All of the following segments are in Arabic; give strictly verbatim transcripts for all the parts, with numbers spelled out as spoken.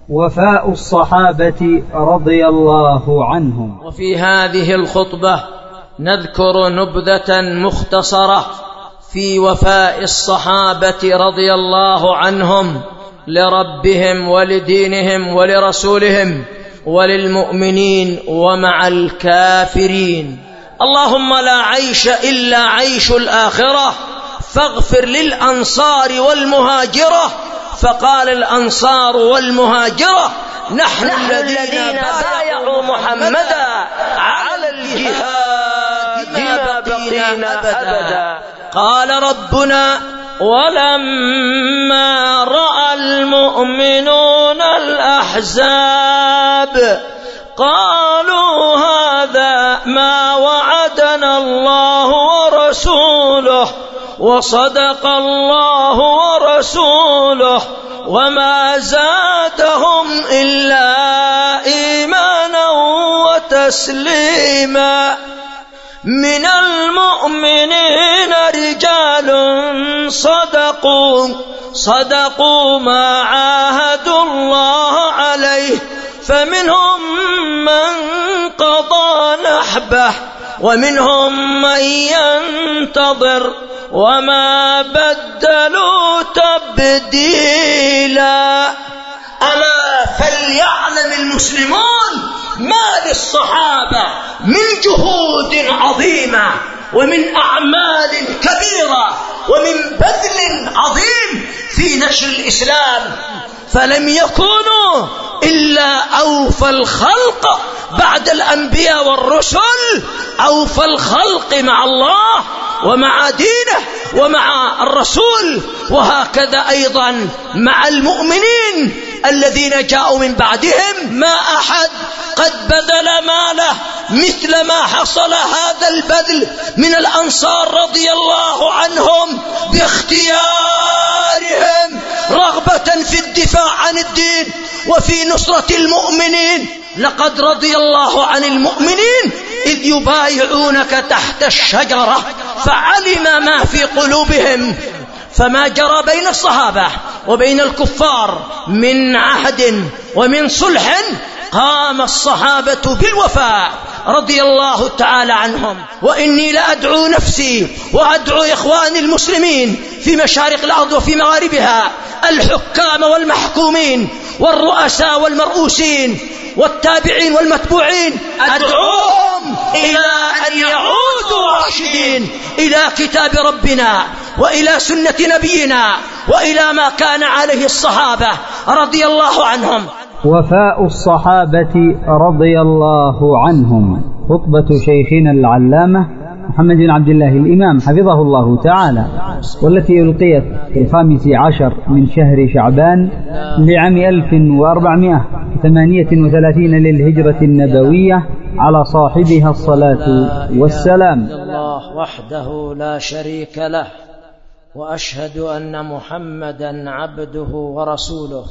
وفاء الصحابة رضي الله عنهم. وفي هذه الخطبة نذكر نبذة مختصرة في وفاء الصحابة رضي الله عنهم لربهم ولدينهم ولرسولهم وللمؤمنين ومع الكافرين. اللهم لا عيش إلا عيش الآخرة، فاغفر للأنصار والمهاجرة. فقال الأنصار والمهاجرة: نحن, نحن الذين بايعوا محمدا على الجهاد ما بقينا أبدا. قال ربنا: ولما رأى المؤمنون الأحزاب قالوا هذا ما وعدنا الله ورسوله وصدق الله ورسوله وما زادهم إلا إيمانا وتسليما. من المؤمنين رجال صدقوا صدقوا ما عاهدوا الله عليه، فمنهم من قضى نحبه ومنهم من ينتظر وما بدلوا تبديلا. ألا فليعلم المسلمون ما للصحابة من جهود عظيمة ومن أعمال كبيرة ومن بذل عظيم في نشر الإسلام، فلم يكونوا إلا أوفى الخلق بعد الأنبياء والرسل، أوفى الخلق مع الله ومع دينه ومع الرسول، وهكذا أيضا مع المؤمنين الذين جاءوا من بعدهم. ما أحد قد بذل ماله مثل ما حصل هذا البذل من الأنصار رضي الله عنهم باختيارهم رغبة في الدفاع عن الدين وفي نصرة المؤمنين. لقد رضي الله عن المؤمنين إذ يبايعونك تحت الشجرة فعلم ما في قلوبهم. فما جرى بين الصحابة وبين الكفار من عهد ومن صلح قام الصحابة بالوفاء رضي الله تعالى عنهم. وإني لأدعو نفسي وأدعو إخواني المسلمين في مشارق الأرض وفي مغاربها، الحكام والمحكومين والرؤساء والمرؤوسين والتابعين والمتبوعين، أدعوهم إلى أن يعودوا راشدين إلى كتاب ربنا وإلى سنة نبينا وإلى ما كان عليه الصحابة رضي الله عنهم. وفاء الصحابة رضي الله عنهم. خطبة شيخنا العلامة محمد بن عبد الله الإمام حفظه الله تعالى، والتي ألقيت في الخامس عشر من شهر شعبان لعام ألف وأربعمائة وثمانية وثلاثين للهجرة النبوية، على صاحبها الصلاة والسلام. الله وحده لا شريك له، وأشهد أن محمدا عبده ورسوله.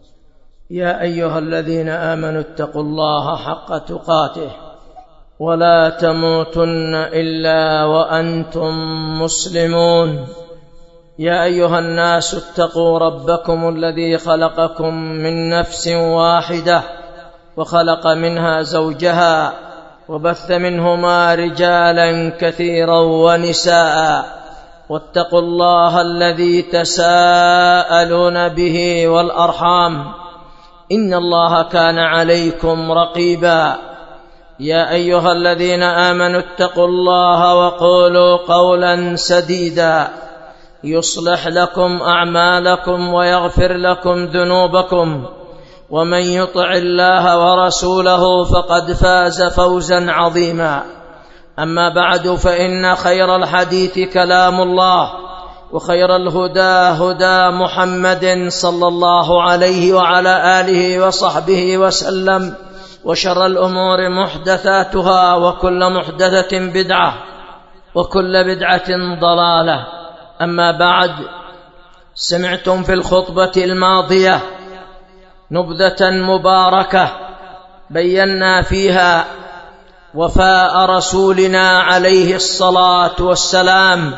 يا أيها الذين آمنوا اتقوا الله حق تقاته ولا تموتن إلا وأنتم مسلمون. يا أيها الناس اتقوا ربكم الذي خلقكم من نفس واحدة وخلق منها زوجها وبث منهما رجالا كثيرا ونساء، واتقوا الله الذي تساءلون به والأرحام إن الله كان عليكم رقيبا. يا أيها الذين آمنوا اتقوا الله وقولوا قولا سديدا يصلح لكم أعمالكم ويغفر لكم ذنوبكم، ومن يطع الله ورسوله فقد فاز فوزا عظيما. أما بعد، فإن خير الحديث كلام الله، وخير الهدى هدى محمد صلى الله عليه وعلى آله وصحبه وسلم، وشر الأمور محدثاتها، وكل محدثة بدعة، وكل بدعة ضلالة. أما بعد، سمعتم في الخطبة الماضية نبذة مباركة بينا فيها وفاء رسولنا عليه الصلاة والسلام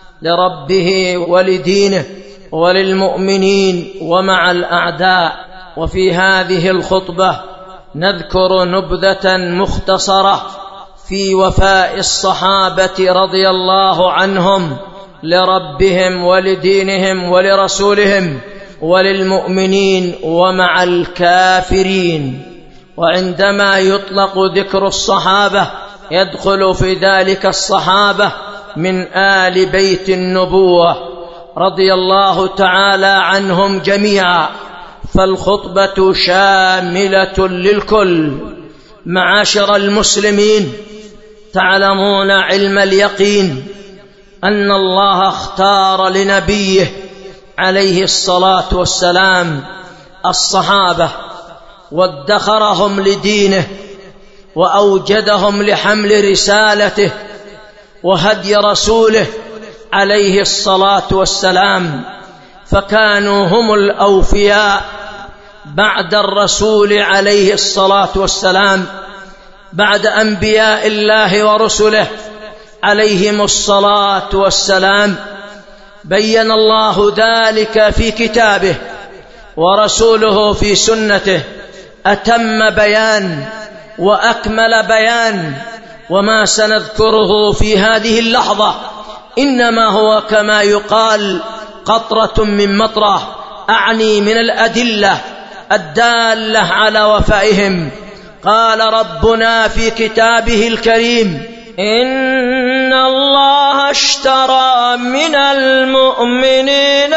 لربه ولدينه وللمؤمنين ومع الأعداء. وفي هذه الخطبة نذكر نبذة مختصرة في وفاء الصحابة رضي الله عنهم لربهم ولدينهم ولرسولهم وللمؤمنين ومع الكافرين. وعندما يطلق ذكر الصحابة يدخل في ذلك الصحابة من آل بيت النبوة رضي الله تعالى عنهم جميعا، فالخطبة شاملة للكل. معاشر المسلمين، تعلمون علم اليقين أن الله اختار لنبيه عليه الصلاة والسلام الصحابة وادخرهم لدينه وأوجدهم لحمل رسالته وهدي رسوله عليه الصلاة والسلام، فكانوا هم الأوفياء بعد الرسول عليه الصلاة والسلام، بعد أنبياء الله ورسله عليهم الصلاة والسلام. بين الله ذلك في كتابه ورسوله في سنته أتم بيان وأكمل بيان. وما سنذكره في هذه اللحظة إنما هو كما يقال قطرة من مطرة، أعني من الأدلة الدالة على وفائهم. قال ربنا في كتابه الكريم: إن الله اشترى من المؤمنين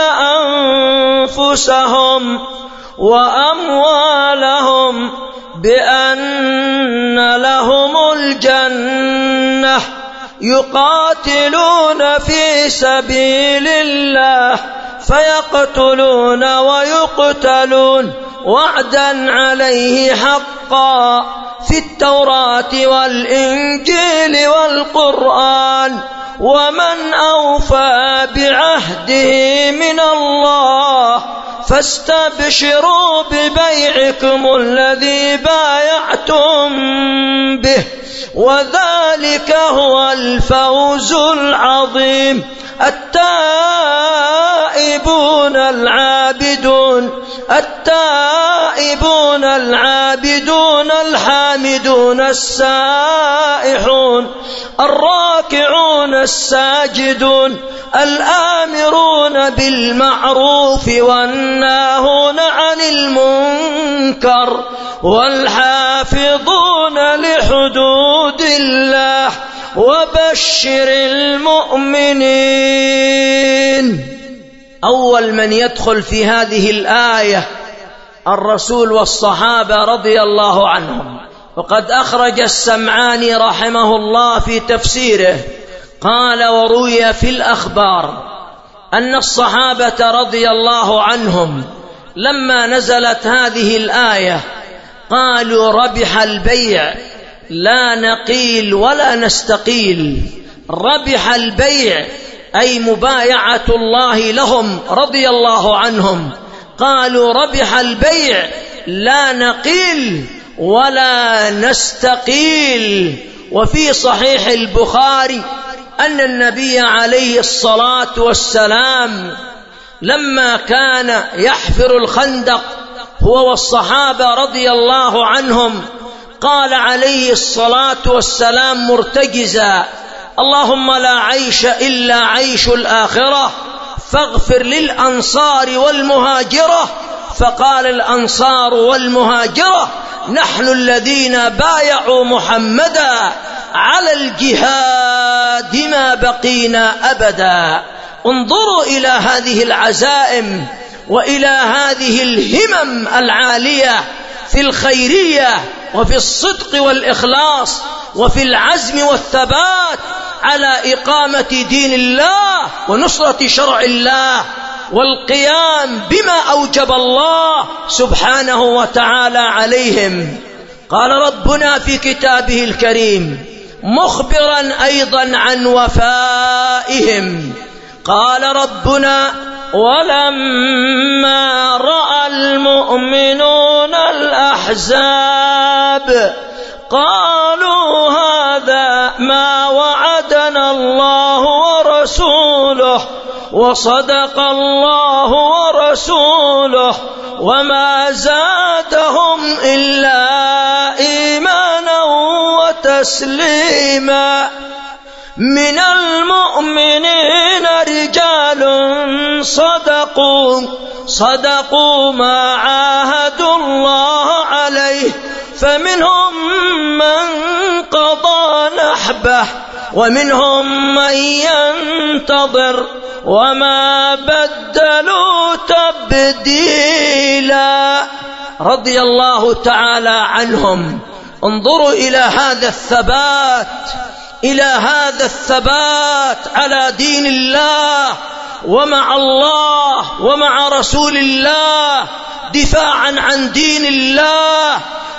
أنفسهم وأموالهم بأن لهم الجنة يقاتلون في سبيل الله فيقتلون ويقتلون وعدا عليه حقا في التوراة والإنجيل والقرآن، ومن أوفى بعهده من الله فاستبشروا ببيعكم الذي بايعتم به وذلك هو الفوز العظيم. التائبون العابدون التائبون العابدون الحامدون السائحون الراكعون الساجدون الآمرون بالمعروف والناهون عن المنكر والحافظون لحدود الله وبشر المؤمنين. أول من يدخل في هذه الآية الرسول والصحابة رضي الله عنهم. وقد أخرج السمعاني رحمه الله في تفسيره قال: وروي في الأخبار أن الصحابة رضي الله عنهم لما نزلت هذه الآية قالوا: ربح البيع لا نقيل ولا نستقيل. ربح البيع أي مبايعة الله لهم رضي الله عنهم. قالوا: ربح البيع لا نقيل ولا نستقيل. وفي صحيح البخاري أن النبي عليه الصلاة والسلام لما كان يحفر الخندق هو والصحابة رضي الله عنهم قال عليه الصلاة والسلام مرتجزا: اللهم لا عيش إلا عيش الآخرة فاغفر للأنصار والمهاجرة. فقال الأنصار والمهاجرة: نحن الذين بايعوا محمدا على الجهاد ما بقينا أبدا. انظروا إلى هذه العزائم وإلى هذه الهمم العالية في الخيرية وفي الصدق والإخلاص وفي العزم والثبات على إقامة دين الله ونصرة شرع الله والقيام بما أوجب الله سبحانه وتعالى عليهم. قال ربنا في كتابه الكريم مخبرا أيضا عن وفائهم، قال ربنا: ولما رأى المؤمنون الأحزاب قالوا هذا ما وعدنا الله ورسوله وصدق الله ورسوله وما زادهم إلا إيمانا وتسليما. من المؤمنين رجال صدقوا صدقوا ما عاهدوا الله عليه، فمنهم من قضى نحبه ومنهم من ينتظر وما بدلوا تبديلا. رضي الله تعالى عنهم. انظروا إلى هذا الثبات، إلى هذا الثبات على دين الله ومع الله ومع رسول الله، دفاعا عن دين الله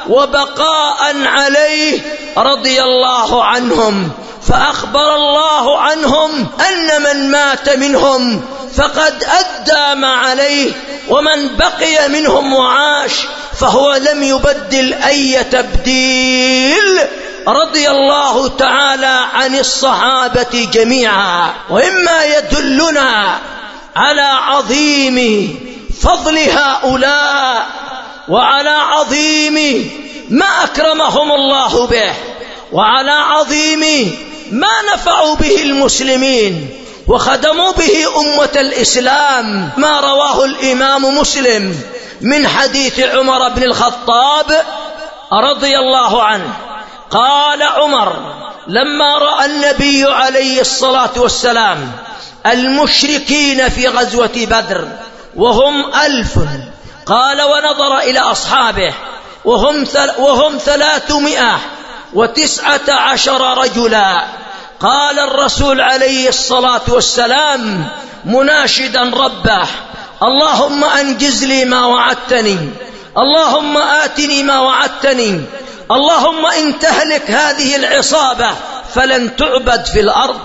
وبقاء عليه رضي الله عنهم. فأخبر الله عنهم أن من مات منهم فقد أدى ما عليه، ومن بقي منهم وعاش فهو لم يبدل أي تبديل. رضي الله تعالى عن الصحابة جميعا. وإما يدلنا على عظيم فضل هؤلاء وعلى عظيم ما أكرمهم الله به، وعلى عظيم ما نفعوا به المسلمين وخدموا به أمة الإسلام، ما رواه الإمام مسلم من حديث عمر بن الخطاب رضي الله عنه. قال عمر لما رأى النبي عليه الصلاة والسلام المشركين في غزوة بدر وهم ألف، قال ونظر إلى أصحابه وهم, ثل وهم ثلاثمائة وتسعة عشر رجلا، قال الرسول عليه الصلاة والسلام مناشدا ربه: اللهم أنجز لي ما وعدتني، اللهم آتني ما وعدتني، اللهم إن تهلك هذه العصابة فلن تعبد في الأرض،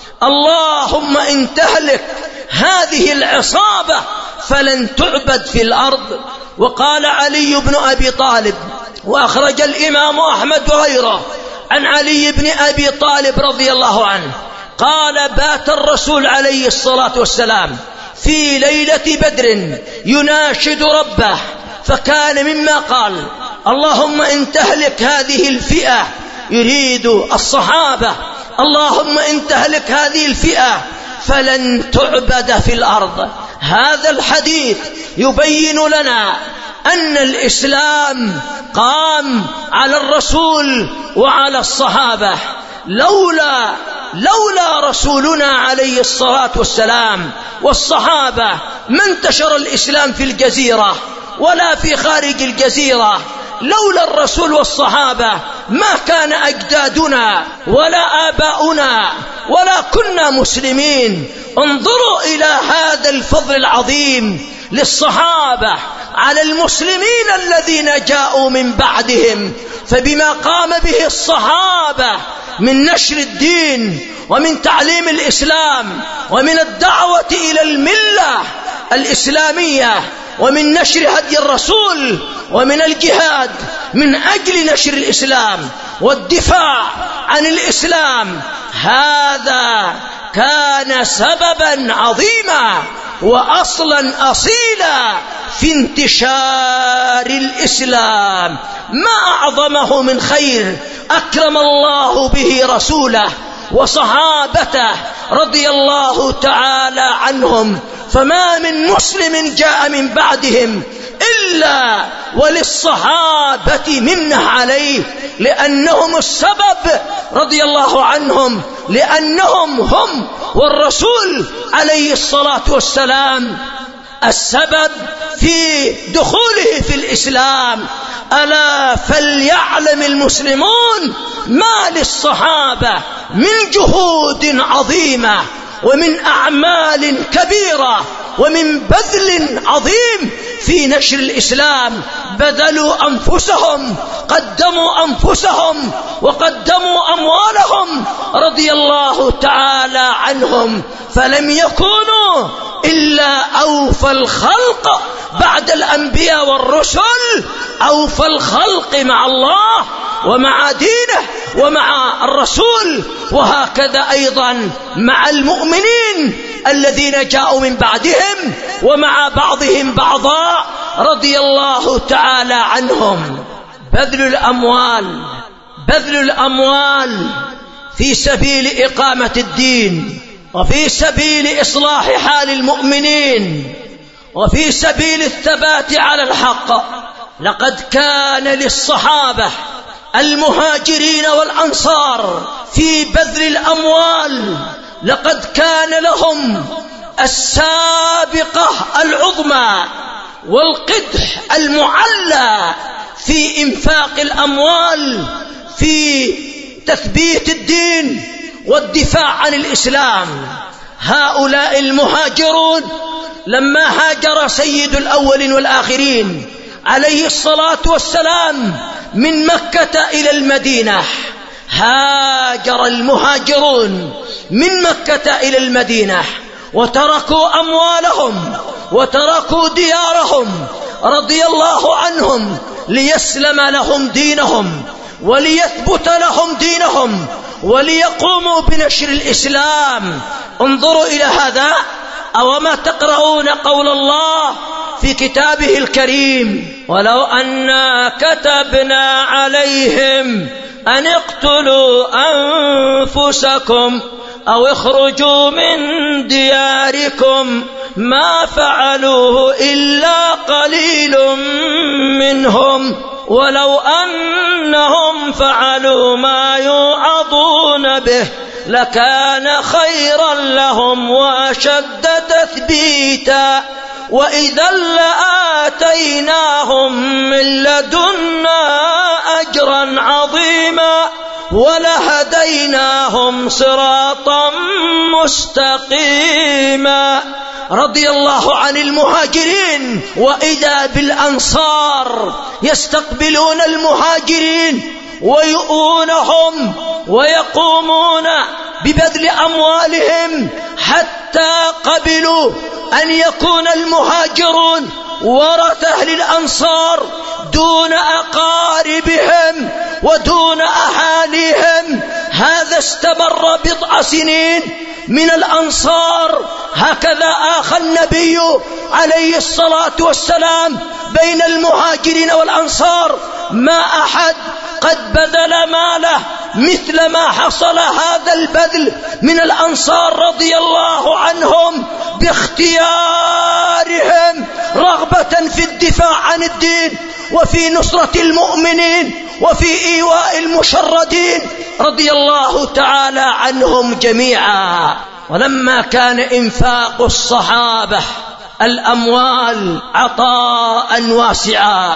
اللهم إن تهلك هذه العصابة فلن تعبد في الأرض. وقال علي بن أبي طالب، وأخرج الإمام أحمد وغيره عن علي بن أبي طالب رضي الله عنه، قال بات الرسول عليه الصلاة والسلام في ليلة بدر يناشد ربه، فكان مما قال: اللهم إن تهلك هذه الفئة، يريد الصحابة، اللهم إن تهلك هذه الفئة فلن تعبد في الأرض. هذا الحديث يبين لنا أن الإسلام قام على الرسول وعلى الصحابة. لولا لولا رسولنا عليه الصلاة والسلام والصحابة ما انتشر الإسلام في الجزيرة ولا في خارج الجزيرة. لولا الرسول والصحابة ما كان أجدادنا ولا آباؤنا ولا كنا مسلمين. انظروا إلى هذا الفضل العظيم للصحابة على المسلمين الذين جاءوا من بعدهم، فبما قام به الصحابة من نشر الدين ومن تعليم الإسلام ومن الدعوة إلى الملة الإسلامية ومن نشر هدي الرسول ومن الجهاد من أجل نشر الإسلام والدفاع عن الإسلام، هذا كان سببا عظيما وأصلا أصيلا في انتشار الإسلام. ما أعظمه من خير أكرم الله به رسوله وصحابته رضي الله تعالى عنهم. فما من مسلم جاء من بعدهم إلا وللصحابة منه عليه، لأنهم السبب رضي الله عنهم، لأنهم هم والرسول عليه الصلاة والسلام السبب في دخوله في الإسلام. ألا فليعلم المسلمون ما للصحابة من جهود عظيمة ومن أعمال كبيرة ومن بذل عظيم في نشر الإسلام. بذلوا أنفسهم، قدموا أنفسهم وقدموا أموالهم رضي الله تعالى عنهم، فلم يكونوا إلا أوفى الخلق بعد الأنبياء والرسل، أوفى الخلق مع الله ومع دينه ومع الرسول، وهكذا أيضا مع المؤمنين الذين جاءوا من بعدهم ومع بعضهم بعضا رضي الله تعالى عنهم. بذل الأموال بذل الأموال في سبيل إقامة الدين، وفي سبيل إصلاح حال المؤمنين، وفي سبيل الثبات على الحق. لقد كان للصحابة المهاجرين والأنصار في بذل الأموال، لقد كان لهم السابقة العظمى والقدح المعلى في إنفاق الأموال في تثبيت الدين والدفاع عن الإسلام. هؤلاء المهاجرون لما هاجر سيد الأولين والآخرين عليه الصلاة والسلام من مكة إلى المدينة، هاجر المهاجرون من مكة إلى المدينة وتركوا أموالهم وتركوا ديارهم رضي الله عنهم ليسلم لهم دينهم وليثبت لهم دينهم وليقوموا بنشر الإسلام. انظروا إلى هذا. أوما تقرؤون قول الله في كتابه الكريم: ولو أنا كتبنا عليهم أن اقتلوا أنفسكم أو اخرجوا من دياركم ما فعلوه إلا قليل منهم ولو أنهم فعلوا ما يوعظون به لكان خيرا لهم وأشد تثبيتا وإذا لآتيناهم من لدنا أجرا عظيما ولهديناهم صراطا مستقيما. رضي الله عن المهاجرين، وإذا بالأنصار يستقبلون المهاجرين ويؤونهم ويقومون ببذل أموالهم حتى قبلوا أن يكون المهاجرون ورثة للأنصار دون أقاربهم ودون أهاليهم. هذا استمر بضع سنين من الأنصار. هكذا آخى النبي عليه الصلاة والسلام بين المهاجرين والأنصار. ما أحد قد بذل ماله مثل ما حصل هذا البذل من الأنصار رضي الله عنهم باختيارهم رغبة في الدفاع عن الدين وفي نصرة المؤمنين وفي إيواء المشردين رضي الله تعالى عنهم جميعا. ولما كان إنفاق الصحابة الأموال عطاء واسعا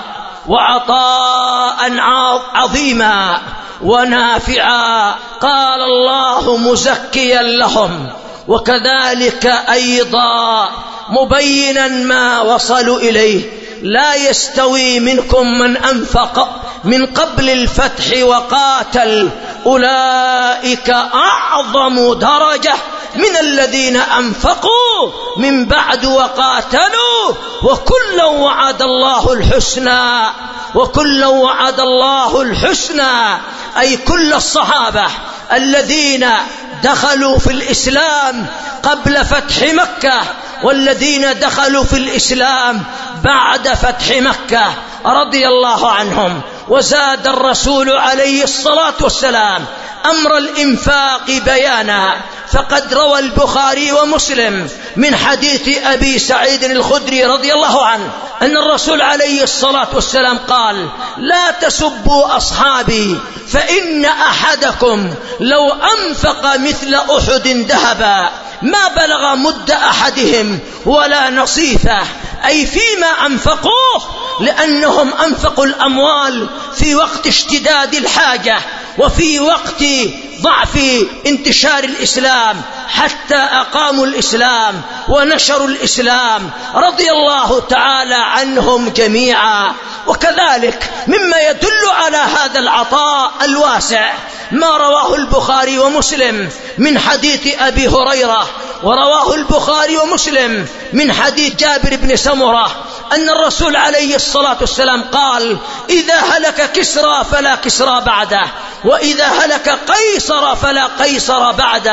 وعطاء عظيما ونافعا، قال الله مزكيا لهم وكذلك أيضا مبينا ما وصلوا إليه: لا يستوي منكم من أنفق من قبل الفتح وقاتل أولئك أعظم درجة من الذين أنفقوا من بعد وقاتلوا وكلا وعد الله الحسنى وكلا وعد الله الحسنى أي كل الصحابة الذين دخلوا في الإسلام قبل فتح مكة والذين دخلوا في الإسلام بعد فتح مكة رضي الله عنهم. وزاد الرسول عليه الصلاة والسلام أمر الإنفاق بيانا، فقد روى البخاري ومسلم من حديث أبي سعيد الخدري رضي الله عنه أن الرسول عليه الصلاة والسلام قال: لا تسبوا أصحابي فإن أحدكم لو أنفق مثل أحد ذهبا ما بلغ مد أحدهم ولا نصيفه، أي فيما أنفقوه، لأنهم أنفقوا الأموال في وقت اشتداد الحاجة وفي وقت ضعف انتشار الإسلام حتى أقاموا الإسلام ونشروا الإسلام رضي الله تعالى عنهم جميعا. وكذلك مما يدل على هذا العطاء الواسع ما رواه البخاري ومسلم من حديث أبي هريرة، ورواه البخاري ومسلم من حديث جابر بن سمرة أن الرسول عليه الصلاة والسلام قال: إذا هلك كسرى فلا كسرى بعده، وإذا هلك قيصر فلا قيصر بعده.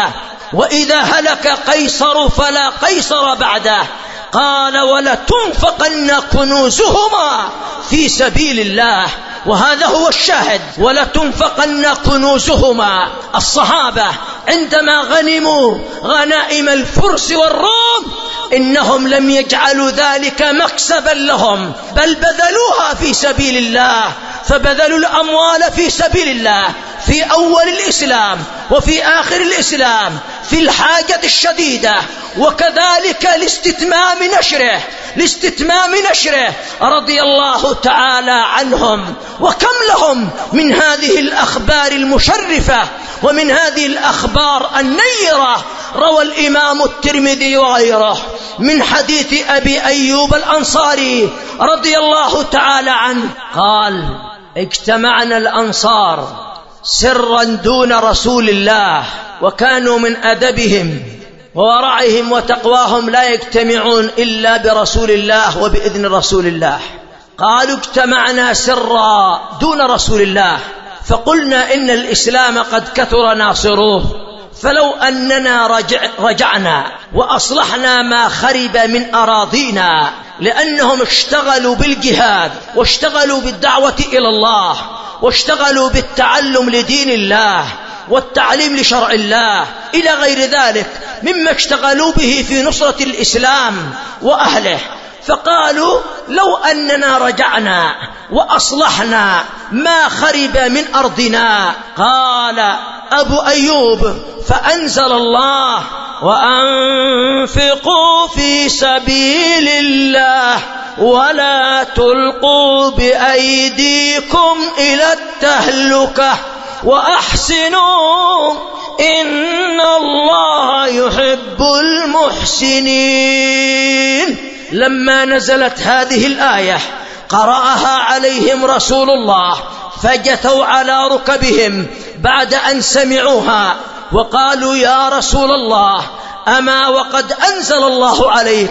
وإذا هلك قيصر فلا قيصر بعده. قال ولتنفقن كنوزهما في سبيل الله، وهذا هو الشاهد، ولتنفقن كنوزهما. الصحابة عندما غنموا غنائم الفرس والروم إنهم لم يجعلوا ذلك مكسبا لهم، بل بذلوها في سبيل الله، فبذلوا الأموال في سبيل الله في أول الإسلام وفي آخر الإسلام، في الحاجة الشديدة، وكذلك لاستتمام نشره لاستتمام نشره رضي الله تعالى عنهم. وكم لهم من هذه الأخبار المشرفة ومن هذه الأخبار النيرة. روى الإمام الترمذي وغيره من حديث أبي أيوب الأنصاري رضي الله تعالى عنه قال: اجتمعنا الأنصار سرا دون رسول الله، وكانوا من أدبهم وورعهم وتقواهم لا يجتمعون إلا برسول الله وبإذن رسول الله. قالوا: اجتمعنا سرا دون رسول الله، فقلنا إن الإسلام قد كثر ناصروه، فلو أننا رجع رجعنا وأصلحنا ما خرب من أراضينا، لأنهم اشتغلوا بالجهاد واشتغلوا بالدعوة إلى الله واشتغلوا بالتعلم لدين الله والتعليم لشرع الله إلى غير ذلك مما اشتغلوا به في نصرة الإسلام وأهله. فقالوا: لو أننا رجعنا وأصلحنا ما خرب من أرضنا. قال أبو أيوب: فأنزل الله: وأنفقوا في سبيل الله ولا تلقوا بأيديكم إلى التهلكة وأحسنوا إن الله يحب المحسنين. لما نزلت هذه الآية قرأها عليهم رسول الله، فجثوا على ركبهم بعد أن سمعوها وقالوا: يا رسول الله، أما وقد أنزل الله عليك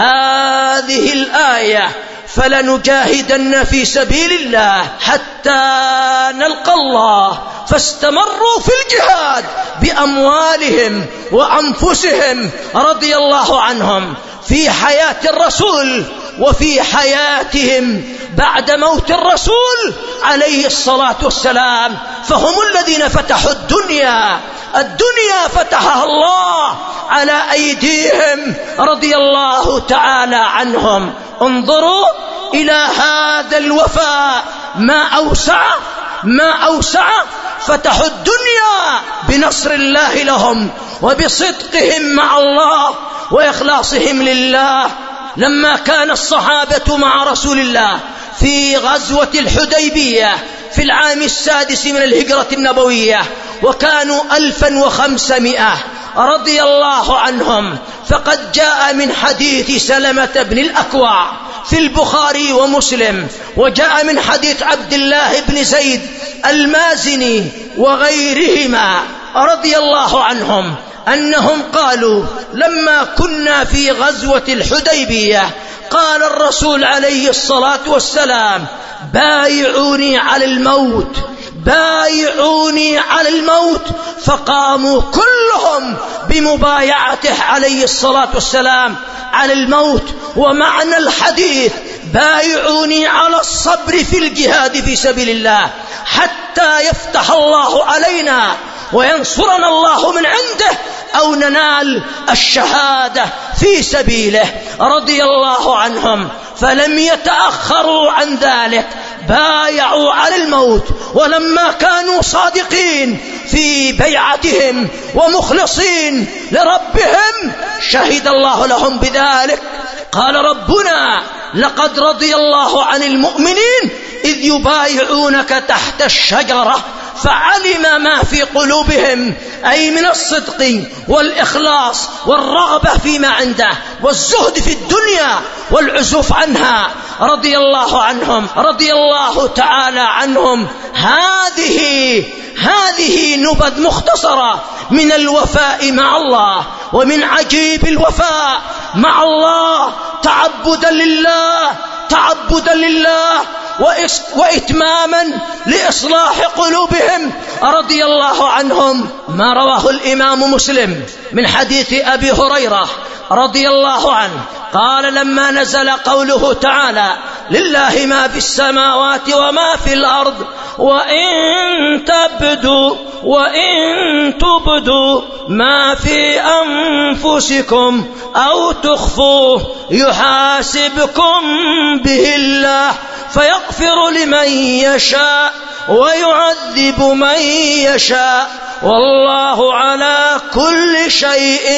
هذه الآية، فلنجاهدن في سبيل الله حتى نلقى الله. فاستمروا في الجهاد بأموالهم وأنفسهم رضي الله عنهم في حياة الرسول وفي حياتهم بعد موت الرسول عليه الصلاة والسلام. فهم الذين فتحوا الدنيا الدنيا فتحها الله على أيديهم رضي الله تعالى عنهم. انظروا إلى هذا الوفاء، ما أوسع ما أوسع فتحوا الدنيا بنصر الله لهم وبصدقهم مع الله وإخلاصهم لله. لما كان الصحابة مع رسول الله في غزوة الحديبية في العام السادس من الهجرة النبوية، وكانوا ألفا وخمسمائة رضي الله عنهم، فقد جاء من حديث سلمة بن الأكوع في البخاري ومسلم، وجاء من حديث عبد الله بن زيد المازني وغيرهما رضي الله عنهم أنهم قالوا: لما كنا في غزوة الحديبية قال الرسول عليه الصلاة والسلام: بايعوني على الموت بايعوني على الموت. فقاموا كلهم بمبايعته عليه الصلاة والسلام على الموت. ومعنى الحديث: بايعوني على الصبر في الجهاد في سبيل الله حتى يفتح الله علينا وينصرنا الله من عنده أو ننال الشهادة في سبيله رضي الله عنهم. فلم يتأخروا عن ذلك، بايعوا على الموت. ولما كانوا صادقين في بيعتهم ومخلصين لربهم شهد الله لهم بذلك. قال ربنا: لقد رضي الله عن المؤمنين إذ يبايعونك تحت الشجرة فعلم ما في قلوبهم، أي من الصدق والإخلاص والرغبة فيما عنده والزهد في الدنيا والعزوف عنها رضي الله عنهم رضي الله تعالى عنهم. هذه هذه نبذ مختصرة من الوفاء مع الله ومن عجيب الوفاء مع الله، تعبدا لله تعبدا لله وإتماما لإصلاح قلوبهم رضي الله عنهم. ما رواه الإمام مسلم من حديث أبي هريرة رضي الله عنه قال لما نزل قوله تعالى لله ما في السماوات وما في الأرض وإن تبدوا وإن تبدوا ما في أنفسكم أو تخفوه يحاسبكم به الله فيغفر لمن يشاء ويعذب من يشاء والله على كل شيء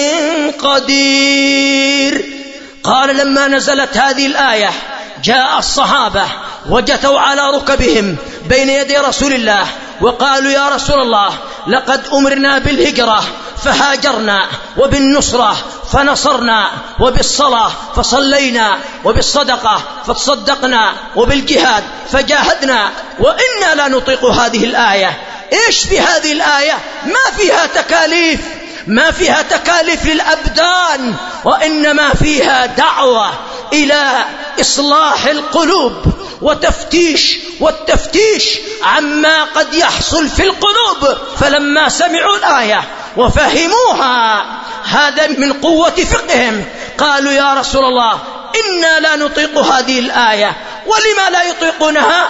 قدير. قال لما نزلت هذه الآية جاء الصحابة وجثوا على ركبهم بين يدي رسول الله وقالوا يا رسول الله لقد أمرنا بالهجرة فهاجرنا وبالنصرة فنصرنا وبالصلاة فصلينا وبالصدقة فتصدقنا وبالجهاد فجاهدنا وإنا لا نطيق هذه الآية. إيش في هذه الآية؟ ما فيها تكاليف، ما فيها تكاليف للأبدان، وإنما فيها دعوة إلى إصلاح القلوب وتفتيش والتفتيش عما قد يحصل في القلوب. فلما سمعوا الآية وفهموها هذا من قوة فقههم قالوا يا رسول الله إنا لا نطيق هذه الآية. ولما لا يطيقونها؟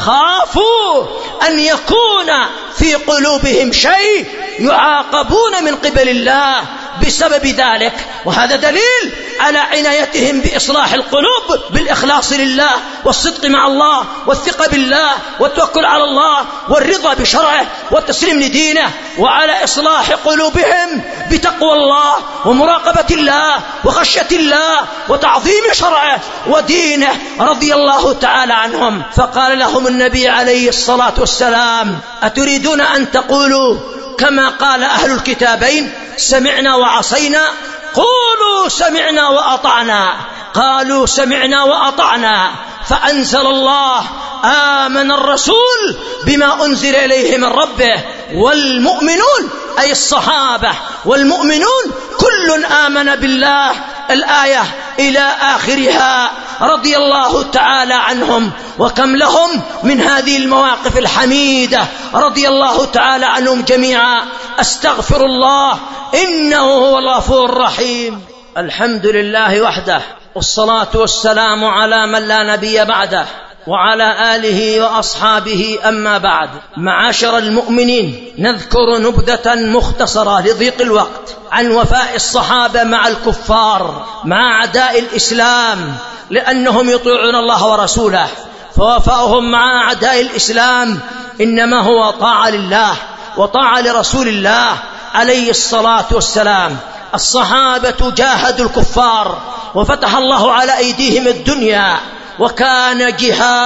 خافوا أن يكون في قلوبهم شيء يعاقبون من قبل الله بسبب ذلك. وهذا دليل على عنايتهم بإصلاح القلوب بالإخلاص لله والصدق مع الله والثقة بالله والتوكل على الله والرضا بشرعه والتسليم لدينه، وعلى إصلاح قلوبهم بتقوى الله ومراقبة الله وخشية الله وتعظيم شرعه ودينه رضي الله تعالى عنهم. فقال لهم النبي عليه الصلاة والسلام أتريدون أن تقولوا كما قال أهل الكتابين سمعنا وعصينا؟ قولوا سمعنا وأطعنا. قالوا سمعنا وأطعنا. فأنزل الله آمن الرسول بما أنزل إليه من ربه والمؤمنون أي الصحابة والمؤمنون كل آمن بالله الآية إلى آخرها رضي الله تعالى عنهم. وكم لهم من هذه المواقف الحميدة رضي الله تعالى عنهم جميعا. أستغفر الله إنه هو الغفور الرحيم. الحمد لله وحده والصلاة والسلام على من لا نبي بعده وعلى آله وأصحابه. أما بعد، معاشر المؤمنين، نذكر نبذة مختصرة لضيق الوقت عن وفاء الصحابة مع الكفار مع أعداء الإسلام، لأنهم يطيعون الله ورسوله. فوفاؤهم مع أعداء الإسلام إنما هو طاعة لله وطاعة لرسول الله عليه الصلاة والسلام. الصحابة جاهدوا الكفار وفتح الله على أيديهم الدنيا، وكان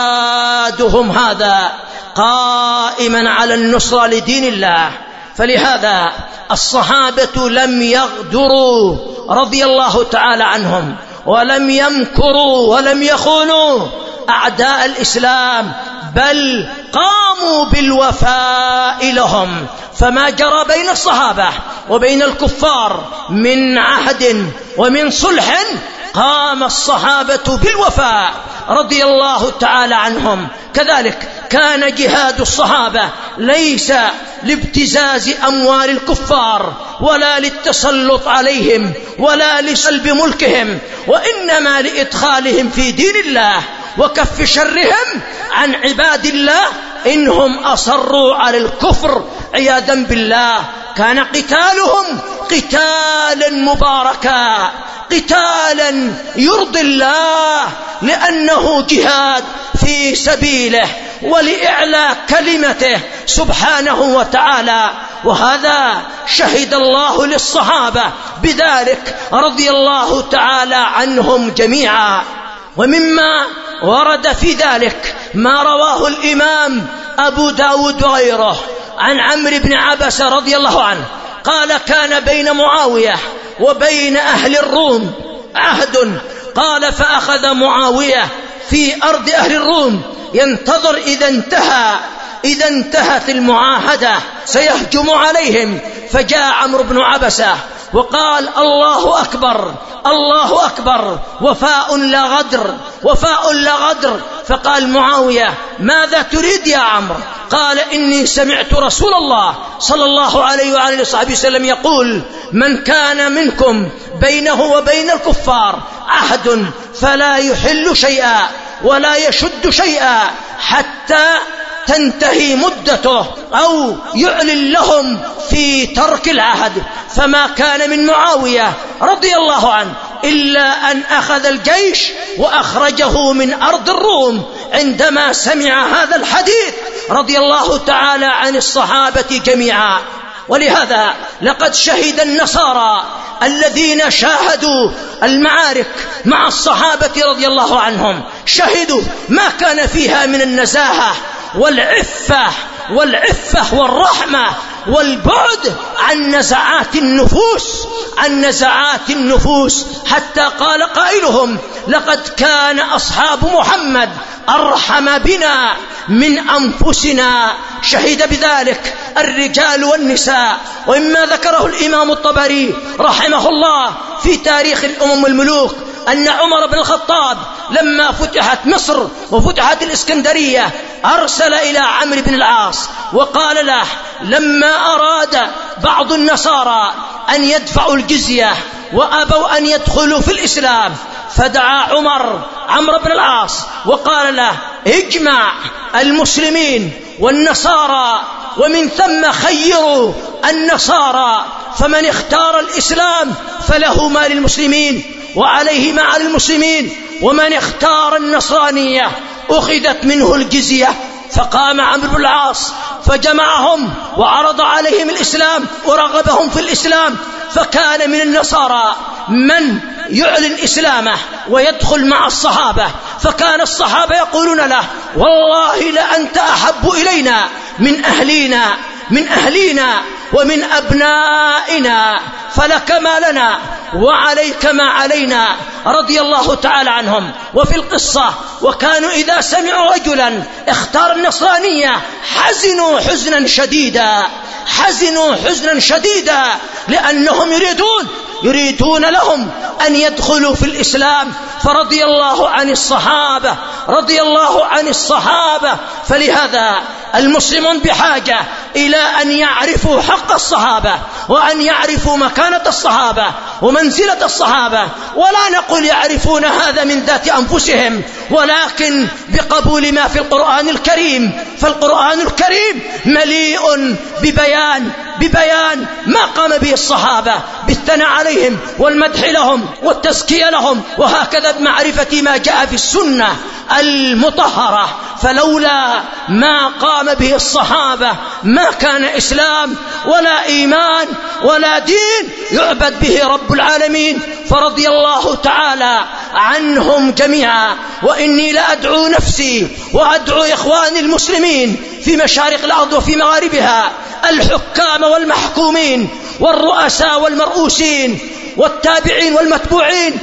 جهادهم هذا قائما على النصرة لدين الله. فلهذا الصحابة لم يغدروا رضي الله تعالى عنهم، ولم يمكروا ولم يخونوا أعداء الإسلام، بل قاموا بالوفاء لهم. فما جرى بين الصحابة وبين الكفار من عهد ومن صلح قام الصحابة بالوفاء رضي الله تعالى عنهم. كذلك كان جهاد الصحابة ليس لابتزاز أموال الكفار ولا للتسلط عليهم ولا لسلب ملكهم، وإنما لإدخالهم في دين الله وكف شرهم عن عباد الله إنهم أصروا على الكفر عياذا بالله. كان قتالهم قتالا مباركا، قتالا يرضي الله، لأنه جهاد في سبيله ولإعلاء كلمته سبحانه وتعالى. وهذا شهد الله للصحابة بذلك رضي الله تعالى عنهم جميعا. ومما ورد في ذلك ما رواه الإمام أبو داود وغيره عن عمرو بن عبسة رضي الله عنه قال كان بين معاوية وبين أهل الروم عهد. قال فأخذ معاوية في أرض أهل الروم ينتظر إذا انتهى إذا انتهت المعاهدة سيهجم عليهم. فجاء عمرو بن عبسة وقال الله أكبر الله أكبر وفاء لا غدر وفاء لا غدر. فقال معاوية: ماذا تريد يا عمرو؟ قال: إني سمعت رسول الله صلى الله عليه وآله وصحبه وسلم يقول: من كان منكم بينه وبين الكفار عهد فلا يحل شيئا ولا يشد شيئا حتى تنتهي مدته أو يعلن لهم في ترك العهد. فما كان من معاوية رضي الله عنه إلا أن أخذ الجيش وأخرجه من أرض الروم عندما سمع هذا الحديث رضي الله تعالى عن الصحابة جميعا. ولهذا لقد شهد النصارى الذين شاهدوا المعارك مع الصحابة رضي الله عنهم، شهدوا ما كان فيها من النزاهة والعفة والعفة والرحمة والبعد عن نزعات النفوس عن نزعات النفوس حتى قال قائلهم: لقد كان أصحاب محمد أرحم بنا من أنفسنا. شهد بذلك الرجال والنساء. وإما ذكره الإمام الطبري رحمه الله في تاريخ الأمم والملوك أن عمر بن الخطاب لما فتحت مصر وفتحت الإسكندرية أرسل إلى عمرو بن العاص وقال له: لما أراد بعض النصارى أن يدفعوا الجزية وأبوا أن يدخلوا في الإسلام، فدعا عمر عمرو بن العاص وقال له: اجمع المسلمين والنصارى ومن ثم خيروا النصارى، فمن اختار الإسلام فله ما للمسلمين وعليه ما على المسلمين، ومن اختار النصرانية أخذت منه الجزية. فقام عمرو بن العاص فجمعهم وعرض عليهم الإسلام ورغبهم في الإسلام. فكان من النصارى من يعلن إسلامه ويدخل مع الصحابة، فكان الصحابة يقولون له: والله لأنت أحب إلينا من أهلينا من أهلينا ومن أبنائنا، فلك ما لنا وعليك ما علينا، رضي الله تعالى عنهم. وفي القصة: وكانوا إذا سمعوا رجلا اختار النصرانية حزنوا حزنا شديدا حزنوا حزنا شديدا لأنهم يريدون يريدون لهم أن يدخلوا في الإسلام. فرضي الله عن الصحابة رضي الله عن الصحابة. فلهذا المسلمون بحاجة إلى أن يعرفوا حق الصحابة وأن يعرفوا مكانة الصحابة ومنزلة الصحابة، ولا نقول يعرفون هذا من ذات أنفسهم، ولكن بقبول ما في القرآن الكريم. فالقرآن الكريم مليء ببيان ببيان ما قام به الصحابة بالثناء عليهم والمدح لهم والتزكية لهم، وهكذا بمعرفة ما جاء في السنة المطهرة. فلولا ما قام به الصحابة ما كان إسلام ولا إيمان ولا دين يعبد به رب العالمين. فرضي الله تعالى عنهم جميعا. وإني لأدعو نفسي وأدعو إخواني المسلمين في مشارق الأرض وفي مغاربها، الحكام والمحكومين والرؤساء والمرؤوسين والتابعين والمتبوعين،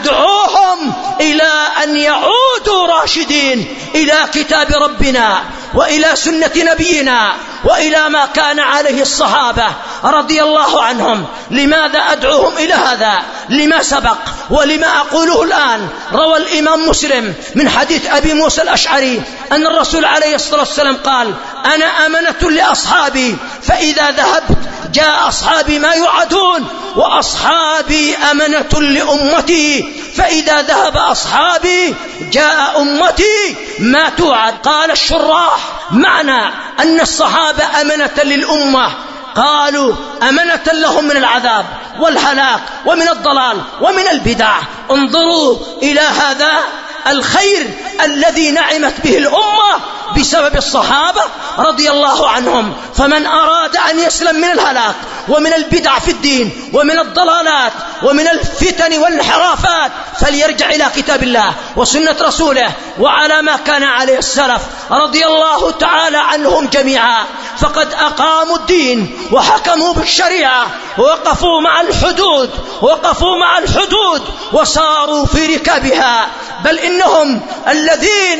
أدعوهم إلى أن يعودوا راشدين إلى كتاب ربنا وإلى سنة نبينا وإلى ما كان عليه الصحابة رضي الله عنهم. لماذا أدعوهم إلى هذا؟ لما سبق ولما أقوله الآن. روى الإمام مسلم من حديث أبي موسى الأشعري أن الرسول عليه الصلاة والسلام قال: أنا أمنة لأصحابي، فإذا ذهبت جاء أصحابي ما يوعدون، وأصحابي أمنة لأمتي، فإذا ذهب أصحابي جاء أمتي ما توعد. قال الشراح: معنى أن الصحابة أمنة للأمة، قالوا أمنة لهم من العذاب والهلاك ومن الضلال ومن البدع. انظروا إلى هذا الخير الذي نعمت به الأمة بسبب الصحابة رضي الله عنهم. فمن أراد أن يسلم من الهلاك ومن البدع في الدين ومن الضلالات ومن الفتن والانحرافات فليرجع إلى كتاب الله وسنة رسوله وعلى ما كان عليه السلف رضي الله تعالى عنهم جميعا. فقد أقاموا الدين وحكموا بالشريعة ووقفوا مع الحدود ووقفوا مع الحدود وساروا في ركابها، بل إنهم الذين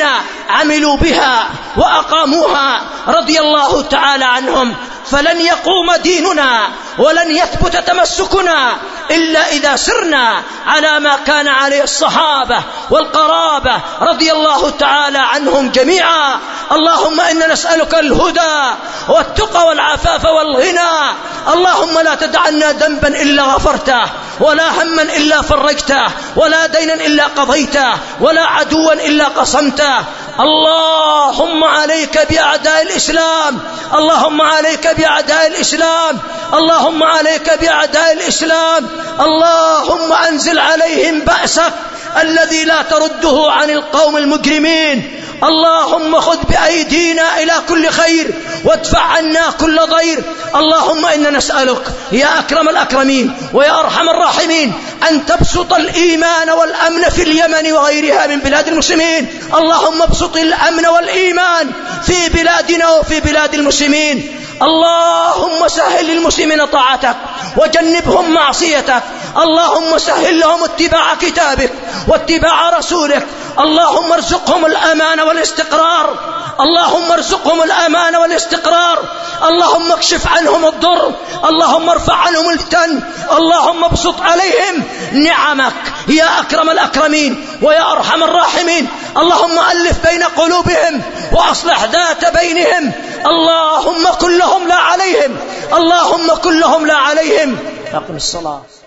عملوا بها وأقاموها رضي الله تعالى عنهم. فلن يقوم ديننا ولن يثبت تمسكنا إلا إذا سرنا على ما كان عليه الصحابة والقرابة رضي الله تعالى عنهم جميعا. اللهم إنا نسألك الهدى والتقى والعفاف والغنى. اللهم لا تدع لنا ذنبا إلا غفرته، ولا هما إلا فرجته، ولا دينا إلا قضيته، ولا عدوا إلا قصمته. اللهم عليك بأعداء الإسلام، اللهم عليك بأعداء الإسلام، اللهم عليك بأعداء الإسلام. اللهم أنزل عليهم بأسك الذي لا ترده عن القوم المجرمين. اللهم خذ بأيدينا إلى كل خير وادفع عنا كل ضير. اللهم إنا نسألك يا أكرم الأكرمين ويا أرحم الراحمين أن تبسط الإيمان والأمن في اليمن وغيرها من بلاد المسلمين. اللهم ابسط الأمن والإيمان في بلادنا وفي بلاد المسلمين. اللهم سهل للمسلمين طاعتك وجنبهم معصيتك. اللهم سهل لهم اتباع كتابك واتباع رسولك. اللهم ارزقهم الأمان والاستقرار، اللهم ارزقهم الأمان والاستقرار. اللهم اكشف عنهم الضر، اللهم ارفع عنهم الفتن، اللهم ابسط عليهم نعمك يا أكرم الأكرمين ويا أرحم الراحمين. اللهم ألف بين قلوبهم وأصلح ذات بينهم. اللهم كلهم لا عليهم، اللهم كلهم لا عليهم. أقم الصلاة.